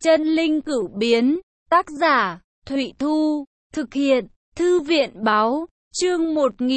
Chân linh cửu biến, tác giả, Thụy Thu, thực hiện, Thư viện báo, chương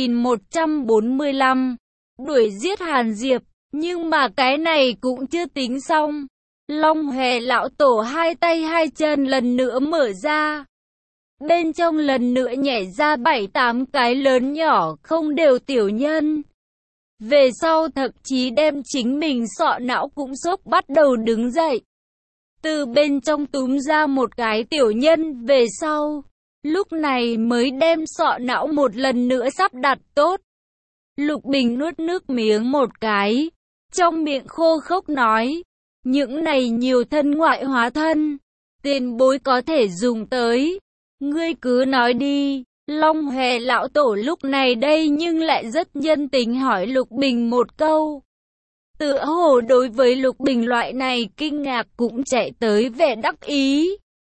1145, đuổi giết Hàn Diệp, nhưng mà cái này cũng chưa tính xong. Long Hòe lão tổ hai tay hai chân lần nữa mở ra. Bên trong lần nữa nhảy ra 7-8 cái lớn nhỏ không đều tiểu nhân. Về sau thậm chí đem chính mình sọ não cũng sốc bắt đầu đứng dậy. Từ bên trong túm ra một cái tiểu nhân về sau. Lúc này mới đem sọ não một lần nữa sắp đặt tốt. Lục Bình nuốt nước miếng một cái. Trong miệng khô khốc nói. Những này nhiều thân ngoại hóa thân. Tiền bối có thể dùng tới. Ngươi cứ nói đi. Long Hòe lão tổ lúc này đây nhưng lại rất nhân tính hỏi Lục Bình một câu. Tựa hồ đối với Lục Bình loại này kinh ngạc cũng chạy tới vẻ đắc ý.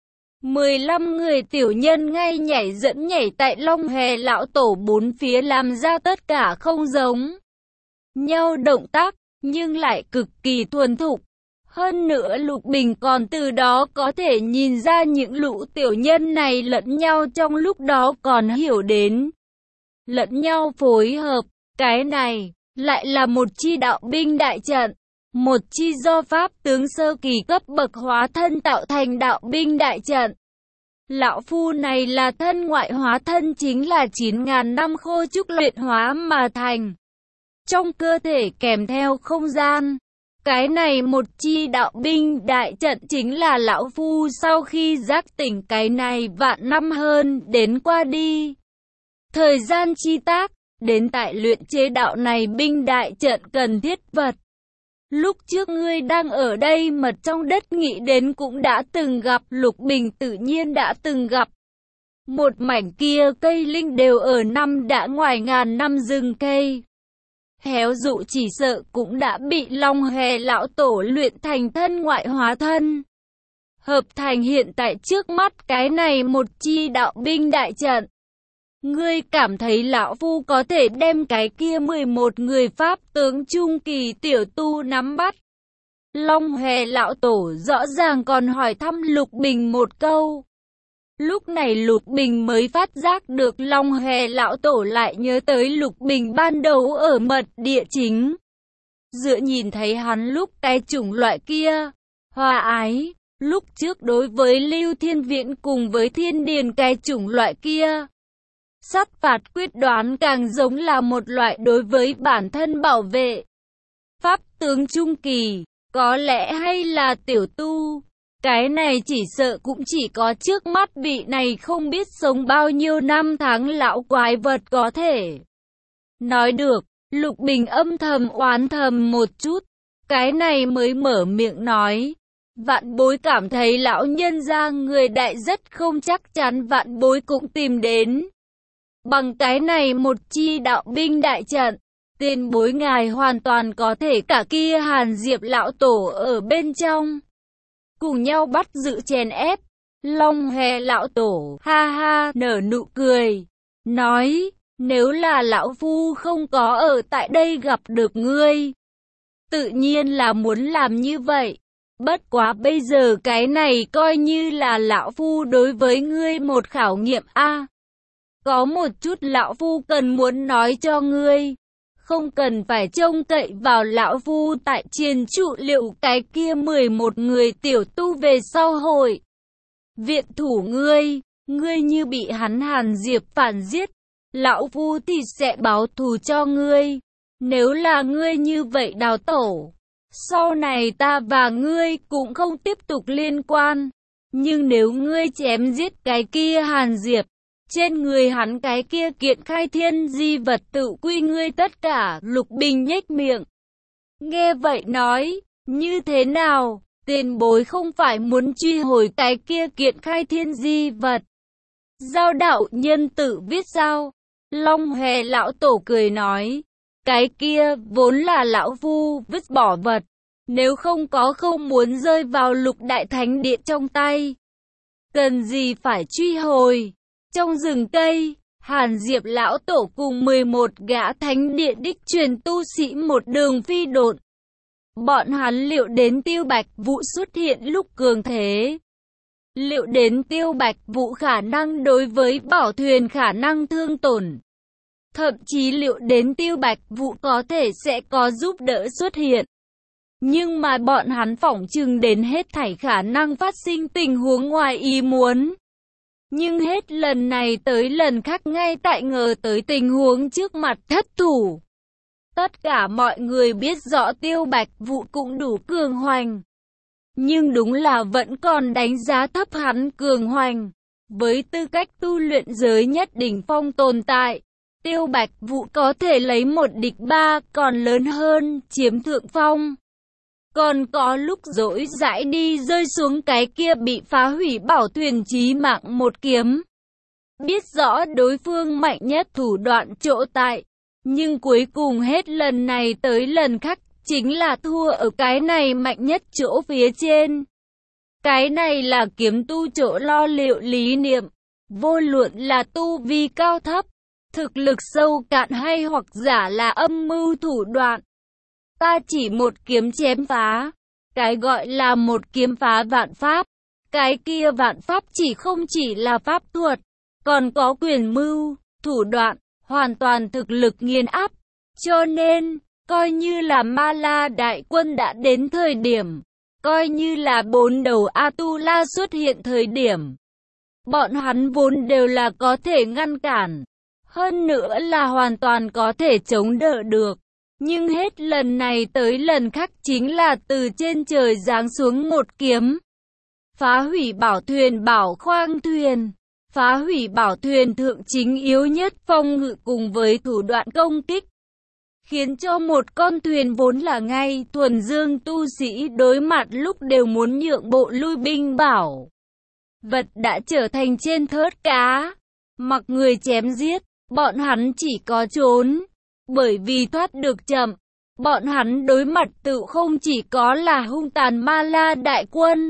15 người tiểu nhân ngay nhảy dẫn nhảy tại Long Hòe lão tổ bốn phía làm ra tất cả không giống nhau động tác, nhưng lại cực kỳ thuần thục. Hơn nữa Lục Bình còn từ đó có thể nhìn ra những lũ tiểu nhân này lẫn nhau trong lúc đó còn hiểu đến lẫn nhau phối hợp. Cái này lại là một chi đạo binh đại trận, một chi do pháp tướng sơ kỳ cấp bậc hóa thân tạo thành đạo binh đại trận. Lão phu này là thân ngoại hóa thân, chính là 9.000 năm khô trúc luyện hóa mà thành. Trong cơ thể kèm theo không gian. Cái này một chi đạo binh đại trận chính là lão phu sau khi giác tỉnh cái này vạn năm hơn đến qua đi. Thời gian chi tác, đến tại luyện chế đạo này binh đại trận cần thiết vật. Lúc trước ngươi đang ở đây mật trong đất nghĩ đến cũng đã từng gặp. Lục Bình tự nhiên đã từng gặp. Một mảnh kia cây linh đều ở năm đã ngoài ngàn năm rừng cây. Héo dụ chỉ sợ cũng đã bị Long Hòe lão tổ luyện thành thân ngoại hóa thân. Hợp thành hiện tại trước mắt cái này một chi đạo binh đại trận. Ngươi cảm thấy lão phu có thể đem cái kia 11 người pháp tướng trung kỳ tiểu tu nắm bắt? Long Hòe lão tổ rõ ràng còn hỏi thăm Lục Bình một câu. Lúc này Lục Bình mới phát giác được Long Hòe lão tổ lại nhớ tới Lục Bình ban đầu ở mật địa chính. Dựa nhìn thấy hắn lúc cái chủng loại kia, hòa ái, lúc trước đối với Lưu Thiên Viễn cùng với Thiên Điền cái chủng loại kia. Sát phạt quyết đoán càng giống là một loại đối với bản thân bảo vệ. Pháp tướng trung kỳ, có lẽ hay là tiểu tu. Cái này chỉ sợ cũng chỉ có trước mắt vị này không biết sống bao nhiêu năm tháng lão quái vật có thể. Nói được, Lục Bình âm thầm oán thầm một chút. Cái này mới mở miệng nói. Vạn bối cảm thấy lão nhân gia người đại rất không chắc chắn vạn bối cũng tìm đến. Bằng cái này một chi đạo binh đại trận, tiền bối ngài hoàn toàn có thể cả kia Hàn Diệp lão tổ ở bên trong. Cùng nhau bắt giữ chèn ép. Long Hòe lão tổ ha ha nở nụ cười. Nói, nếu là lão phu không có ở tại đây gặp được ngươi, tự nhiên là muốn làm như vậy. Bất quá bây giờ cái này coi như là lão phu đối với ngươi một khảo nghiệm a. Có một chút lão phu cần muốn nói cho ngươi. Không cần phải trông cậy vào lão phu tại triền trụ liệu cái kia 11 người tiểu tu về sau hội viện thủ ngươi. Ngươi như bị hắn Hàn Diệp phản giết, lão phu thì sẽ báo thù cho ngươi. Nếu là ngươi như vậy đào tổ, sau này ta và ngươi cũng không tiếp tục liên quan. Nhưng nếu ngươi chém giết cái kia Hàn Diệp, trên người hắn cái kia kiện khai thiên di vật tự quy ngươi tất cả. Lục Bình nhếch miệng. Nghe vậy nói, như thế nào, tiền bối không phải muốn truy hồi cái kia kiện khai thiên di vật? Giao đạo nhân tự viết sao? Long Hòe lão tổ cười nói, cái kia vốn là lão phu vứt bỏ vật. Nếu không có không muốn rơi vào Lục đại thánh địa trong tay, cần gì phải truy hồi? Trong rừng cây, Hàn Diệp lão tổ cùng 11 gã thánh địa đích truyền tu sĩ một đường phi độn. Bọn hắn liệu đến Tiêu Bạch Vũ xuất hiện lúc cường thế, Liệu đến Tiêu Bạch Vũ khả năng đối với Bảo Thuyền khả năng thương tổn? Thậm chí liệu đến Tiêu Bạch Vũ có thể sẽ có giúp đỡ xuất hiện? Nhưng mà bọn hắn phỏng chừng đến hết thảy khả năng phát sinh tình huống ngoài ý muốn. Nhưng hết lần này tới lần khác ngay tại ngờ tới tình huống trước mặt thất thủ. Tất cả mọi người biết rõ Tiêu Bạch Vũ cũng đủ cường hoành. Nhưng đúng là vẫn còn đánh giá thấp hắn cường hoành. Với tư cách tu luyện giới nhất đỉnh phong tồn tại, Tiêu Bạch Vũ có thể lấy một địch ba còn lớn hơn, chiếm thượng phong. Còn có lúc dỗi dãi đi rơi xuống cái kia bị phá hủy Bảo Thuyền chí mạng một kiếm. Biết rõ đối phương mạnh nhất thủ đoạn chỗ tại, nhưng cuối cùng hết lần này tới lần khác chính là thua ở cái này mạnh nhất chỗ phía trên. Cái này là kiếm tu chỗ lo liệu lý niệm, vô luận là tu vi cao thấp, thực lực sâu cạn hay hoặc giả là âm mưu thủ đoạn. Ta chỉ một kiếm chém phá, cái gọi là một kiếm phá vạn pháp, cái kia vạn pháp không chỉ là pháp thuật, còn có quyền mưu, thủ đoạn, hoàn toàn thực lực nghiền áp. Cho nên, coi như là Ma La đại quân đã đến thời điểm, coi như là bốn đầu Atula xuất hiện thời điểm, bọn hắn vốn đều là có thể ngăn cản, hơn nữa là hoàn toàn có thể chống đỡ được. Nhưng hết lần này tới lần khác chính là từ trên trời giáng xuống một kiếm. Phá hủy Bảo Thuyền bảo khoang thuyền. Phá hủy Bảo Thuyền thượng chính yếu nhất phòng ngự cùng với thủ đoạn công kích. Khiến cho một con thuyền vốn là ngay thuần dương tu sĩ đối mặt lúc đều muốn nhượng bộ lui binh bảo vật đã trở thành trên thớt cá. Mặc người chém giết, bọn hắn chỉ có trốn. Bởi vì thoát được chậm, bọn hắn đối mặt tự không chỉ có là hung tàn Ma La đại quân,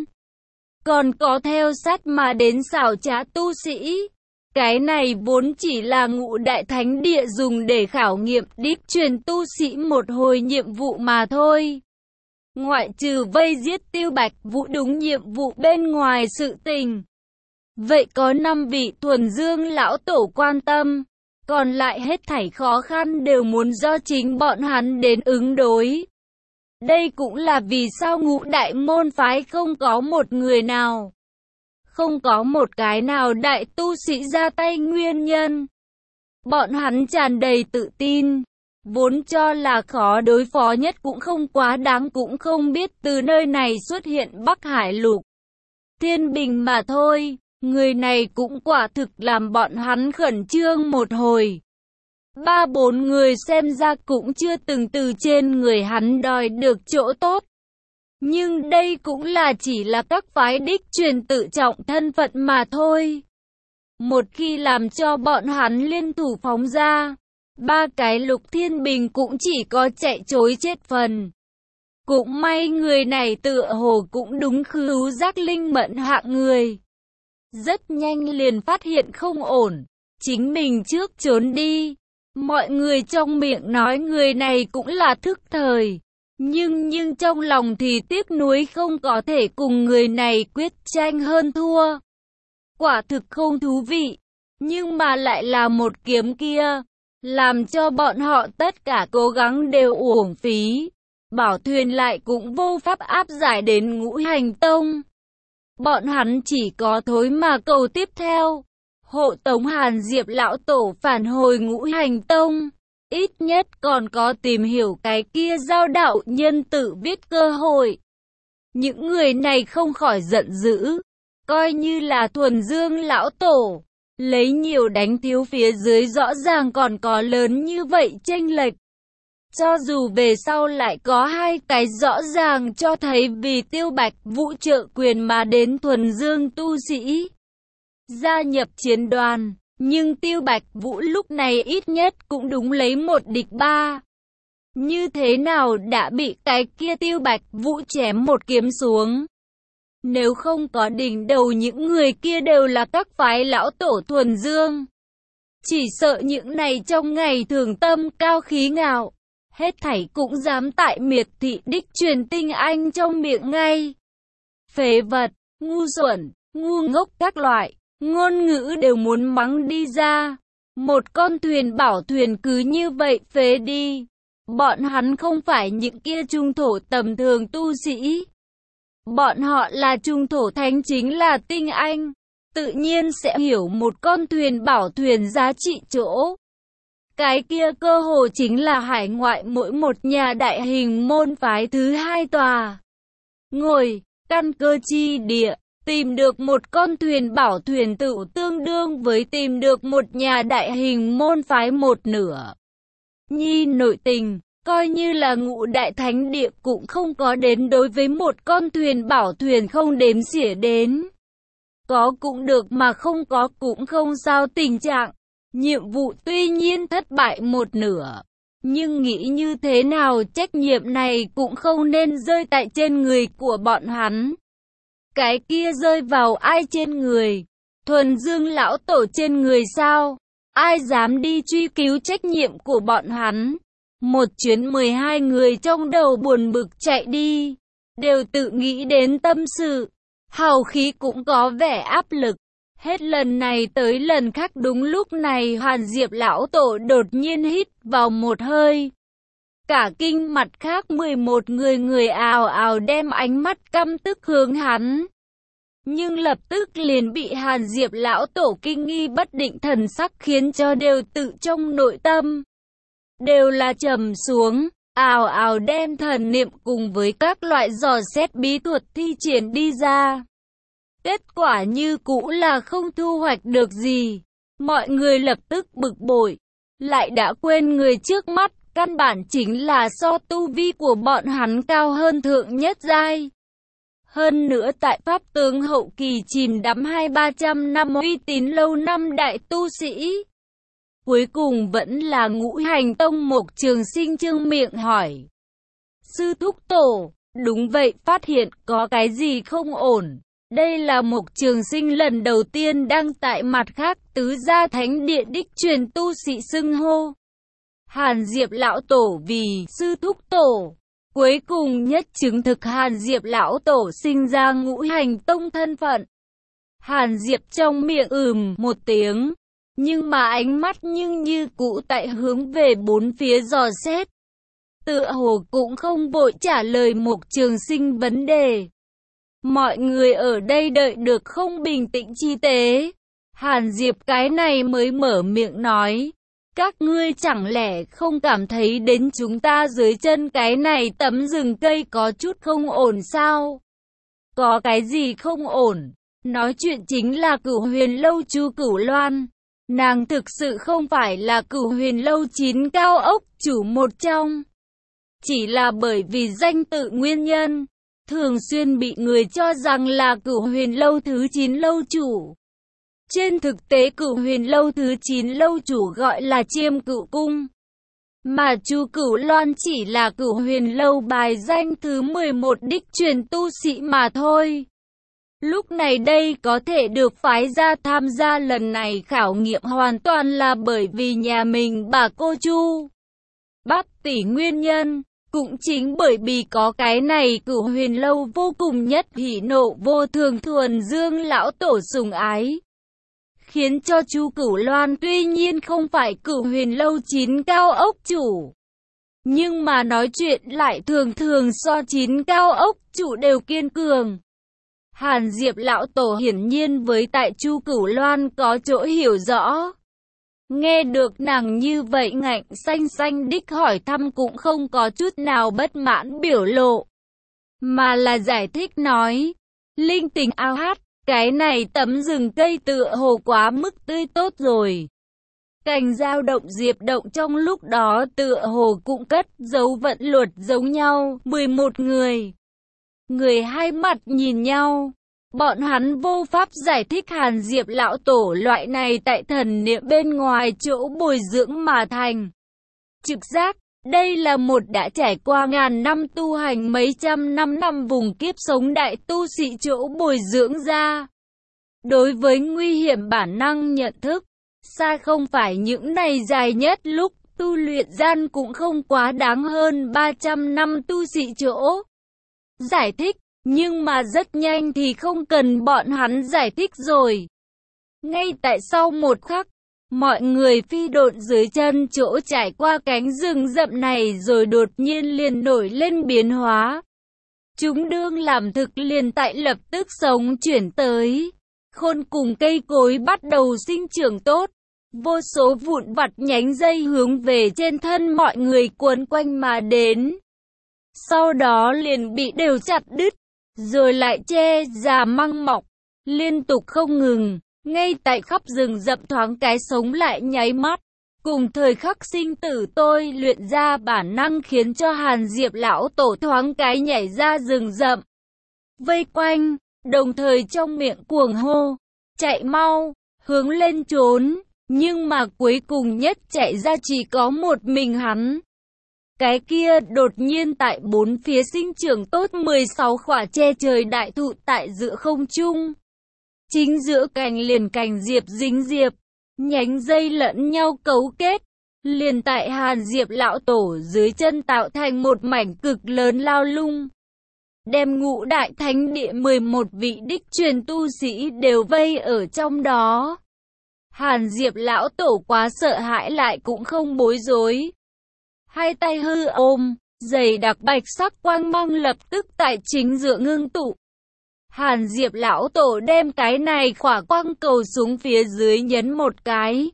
còn có theo sát mà đến xảo trá tu sĩ. Cái này vốn chỉ là Ngũ Đại Thánh Địa dùng để khảo nghiệm đích truyền tu sĩ một hồi nhiệm vụ mà thôi. Ngoại trừ vây giết Tiêu Bạch Vũ đúng nhiệm vụ bên ngoài sự tình. Vậy có 5 vị thuần dương lão tổ quan tâm. Còn lại hết thảy khó khăn đều muốn do chính bọn hắn đến ứng đối. Đây cũng là vì sao Ngũ Đại môn phái không có một người nào, không có một cái nào đại tu sĩ ra tay nguyên nhân. Bọn hắn tràn đầy tự tin, vốn cho là khó đối phó nhất cũng không quá đáng, cũng không biết từ nơi này xuất hiện Bắc Hải Lục Thiên Bình mà thôi. Người này cũng quả thực làm bọn hắn khẩn trương một hồi. 3-4 người xem ra cũng chưa từng từ trên người hắn đòi được chỗ tốt. Nhưng đây cũng là chỉ là các phái đích truyền tự trọng thân phận mà thôi. Một khi làm cho bọn hắn liên thủ phóng ra, 3 cái Lục Thiên Bình cũng chỉ có chạy trối chết phần. Cũng may người này tựa hồ cũng đúng khứu giác linh mẫn hạng người. Rất nhanh liền phát hiện không ổn, chính mình trước trốn đi. Mọi người trong miệng nói người này cũng là thức thời, nhưng trong lòng thì tiếc nuối không có thể cùng người này quyết tranh hơn thua. Quả thực không thú vị, nhưng mà lại là một kiếm kia, làm cho bọn họ tất cả cố gắng đều uổng phí. Bảo Thuyền lại cũng vô pháp áp giải đến Ngũ Hành Tông. Bọn hắn chỉ có thối mà cầu tiếp theo. Hộ tống Hàn Diệp lão tổ phản hồi Ngũ Hành Tông. Ít nhất còn có tìm hiểu cái kia giao đạo nhân tự viết cơ hội. Những người này không khỏi giận dữ. Coi như là thuần dương lão tổ. Lấy nhiều đánh thiếu phía dưới rõ ràng còn có lớn như vậy chênh lệch. Cho dù về sau lại có 2 cái rõ ràng cho thấy vì Tiêu Bạch Vũ trợ quyền mà đến thuần dương tu sĩ gia nhập chiến đoàn, nhưng Tiêu Bạch Vũ lúc này ít nhất cũng đúng lấy một địch 3. Như thế nào đã bị cái kia Tiêu Bạch Vũ chém một kiếm xuống. Nếu không có đỉnh đầu những người kia đều là các phái lão tổ thuần dương. Chỉ sợ những này trong ngày thường tâm cao khí ngạo, hết thảy cũng dám tại miệt thị đích truyền tinh anh trong miệng ngay. Phế vật, ngu xuẩn, ngu ngốc các loại, ngôn ngữ đều muốn mắng đi ra. Một con thuyền bảo thuyền cứ như vậy phế đi. Bọn hắn không phải những kia trung thổ tầm thường tu sĩ. Bọn họ là trung thổ thánh, chính là tinh anh. Tự nhiên sẽ hiểu một con thuyền bảo thuyền giá trị chỗ. Cái kia cơ hồ chính là hải ngoại mỗi một nhà đại hình môn phái thứ hai tòa. Ngồi, căn cơ chi địa, tìm được một con thuyền bảo thuyền tự tương đương với tìm được một nhà đại hình môn phái một nửa. Nhi nội tình, coi như là ngũ đại thánh địa cũng không có đến đối với một con thuyền bảo thuyền không đếm xỉa đến. Có cũng được mà không có cũng không sao tình trạng. Nhiệm vụ tuy nhiên thất bại một nửa, nhưng nghĩ như thế nào trách nhiệm này cũng không nên rơi tại trên người của bọn hắn. Cái kia rơi vào ai trên người? Thuần Dương lão tổ trên người sao? Ai dám đi truy cứu trách nhiệm của bọn hắn? Một chuyến 12 người trong đầu buồn bực chạy đi, đều tự nghĩ đến tâm sự, hào khí cũng có vẻ áp lực. Hết lần này tới lần khác đúng lúc này Hàn Diệp lão tổ đột nhiên hít vào một hơi. Cả kinh mặt khác 11 người ào ào đem ánh mắt căm tức hướng hắn. Nhưng lập tức liền bị Hàn Diệp lão tổ kinh nghi bất định thần sắc khiến cho đều tự trong nội tâm. Đều là trầm xuống, ào ào đem thần niệm cùng với các loại dò xét bí thuật thi triển đi ra. Kết quả như cũ là không thu hoạch được gì. Mọi người lập tức bực bội, lại đã quên người trước mắt, căn bản chính là so tu vi của bọn hắn cao hơn thượng nhất giai. Hơn nữa tại pháp tướng hậu kỳ chìm đắm 200-300 năm uy tín lâu năm đại tu sĩ. Cuối cùng vẫn là Ngũ Hành Tông Mộc Trường Sinh trương miệng hỏi. Sư thúc tổ, đúng vậy, phát hiện có cái gì không ổn. Đây là Mộc Trường Sinh lần đầu tiên đăng tại mặt khác tứ gia thánh địa đích truyền tu sĩ xưng hô. Hàn Diệp lão tổ vì sư thúc tổ. Cuối cùng nhất chứng thực Hàn Diệp lão tổ sinh ra Ngũ Hành Tông thân phận. Hàn Diệp trong miệng một tiếng, nhưng mà ánh mắt nhưng như cũ tại hướng về bốn phía dò xét. Tựa hồ cũng không vội trả lời Mộc Trường Sinh vấn đề. Mọi người ở đây đợi được không bình tĩnh chi tế. Hàn Diệp cái này mới mở miệng nói. Các ngươi chẳng lẽ không cảm thấy đến chúng ta dưới chân cái này tấm rừng cây có chút không ổn sao? Có cái gì không ổn? Nói chuyện chính là Cửu Huyền Lâu Chu Cửu Loan. Nàng thực sự không phải là Cửu Huyền Lâu 9 cao ốc chủ một trong. Chỉ là bởi vì danh tự nguyên nhân, thường xuyên bị người cho rằng là Cửu Huyền Lâu thứ 9 lâu chủ. Trên thực tế Cửu Huyền Lâu thứ 9 lâu chủ gọi là Chiêm Cửu Cung. Mà Chu Cửu Loan chỉ là Cửu Huyền Lâu bài danh thứ 11 đích truyền tu sĩ mà thôi. Lúc này đây có thể được phái ra tham gia lần này khảo nghiệm hoàn toàn là bởi vì nhà mình bà cô Chu Bác tỷ nguyên nhân. Cũng chính bởi vì có cái này Cửu Huyền Lâu vô cùng nhất hỉ nộ vô thường Thuần Dương lão tổ sủng ái. Khiến cho Chu Cửu Loan tuy nhiên không phải Cửu Huyền Lâu 9 cao ốc chủ, nhưng mà nói chuyện lại thường thường so 9 cao ốc chủ đều kiên cường. Hàn Diệp lão tổ hiển nhiên với tại Chu Cửu Loan có chỗ hiểu rõ. Nghe được nàng như vậy ngạnh xanh xanh đích hỏi thăm cũng không có chút nào bất mãn biểu lộ, mà là giải thích nói. Linh tình ao hát, cái này tấm rừng cây tựa hồ quá mức tươi tốt rồi. Cành dao động diệp động trong lúc đó tựa hồ cũng cất dấu vận luật giống nhau. 11 người. Người hai mặt nhìn nhau. Bọn hắn vô pháp giải thích Hàn Diệp lão tổ loại này tại thần niệm bên ngoài chỗ bồi dưỡng mà thành. Trực giác, đây là một đã trải qua ngàn năm tu hành mấy trăm năm vùng kiếp sống đại tu sĩ chỗ bồi dưỡng ra. Đối với nguy hiểm bản năng nhận thức, xa không phải những này dài nhất lúc tu luyện gian cũng không quá đáng hơn 300 năm tu sĩ chỗ. Giải thích, Nhưng mà rất nhanh thì không cần bọn hắn giải thích rồi. Ngay tại sau một khắc, mọi người phi độn dưới chân chỗ trải qua cánh rừng rậm này rồi đột nhiên liền nổi lên biến hóa. Chúng đương làm thực liền tại lập tức sống chuyển tới. Khôn cùng cây cối bắt đầu sinh trưởng tốt. Vô số vụn vặt nhánh dây hướng về trên thân mọi người quấn quanh mà đến. Sau đó liền bị đều chặt đứt, rồi lại che già măng mọc, liên tục không ngừng. Ngay tại khắp rừng rậm thoáng cái sống lại nháy mắt. Cùng thời khắc sinh tử tôi luyện ra bản năng khiến cho Hàn Diệp lão tổ thoáng cái nhảy ra rừng rậm. Vây quanh, đồng thời trong miệng cuồng hô, chạy mau, hướng lên trốn. Nhưng mà cuối cùng nhất chạy ra chỉ có một mình hắn. Cái kia đột nhiên tại bốn phía sinh trưởng tốt 16 khỏa che trời đại thụ tại giữa không trung. Chính giữa cành liền cành diệp dính diệp, nhánh dây lẫn nhau cấu kết, liền tại Hàn Diệp lão tổ dưới chân tạo thành một mảnh cực lớn lao lung. Đem Ngũ Đại Thánh Địa 11 vị đích truyền tu sĩ đều vây ở trong đó. Hàn Diệp lão tổ quá sợ hãi lại cũng không bối rối. Hai tay hư ôm, dày đặc bạch sắc quang mang lập tức tại chính giữa ngưng tụ. Hàn Diệp lão tổ đem cái này khỏa quang cầu xuống phía dưới nhấn một cái.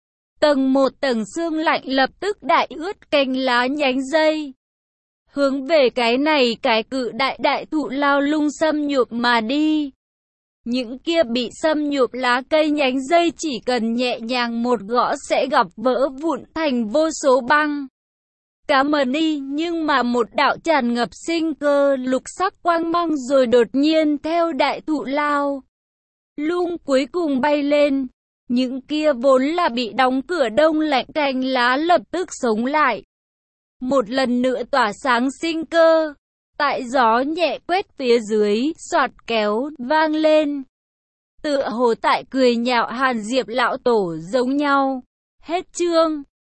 Một tầng sương lạnh lập tức đại ướt cành lá nhánh dây. Hướng về cái này cái cự đại thụ lao lung xâm nhụp mà đi. Những kia bị xâm nhụp lá cây nhánh dây chỉ cần nhẹ nhàng một gõ sẽ gặp vỡ vụn thành vô số băng. Cảm ơn y, nhưng mà một đạo tràn ngập sinh cơ lục sắc quang mang rồi đột nhiên theo đại thụ lao lung cuối cùng bay lên. Những kia vốn là bị đóng cửa đông lạnh cành lá lập tức sống lại. Một lần nữa tỏa sáng sinh cơ. Tại gió nhẹ quét phía dưới, xoạt kéo, vang lên. Tựa hồ tại cười nhạo Hàn Diệp lão tổ giống nhau. Hết chương.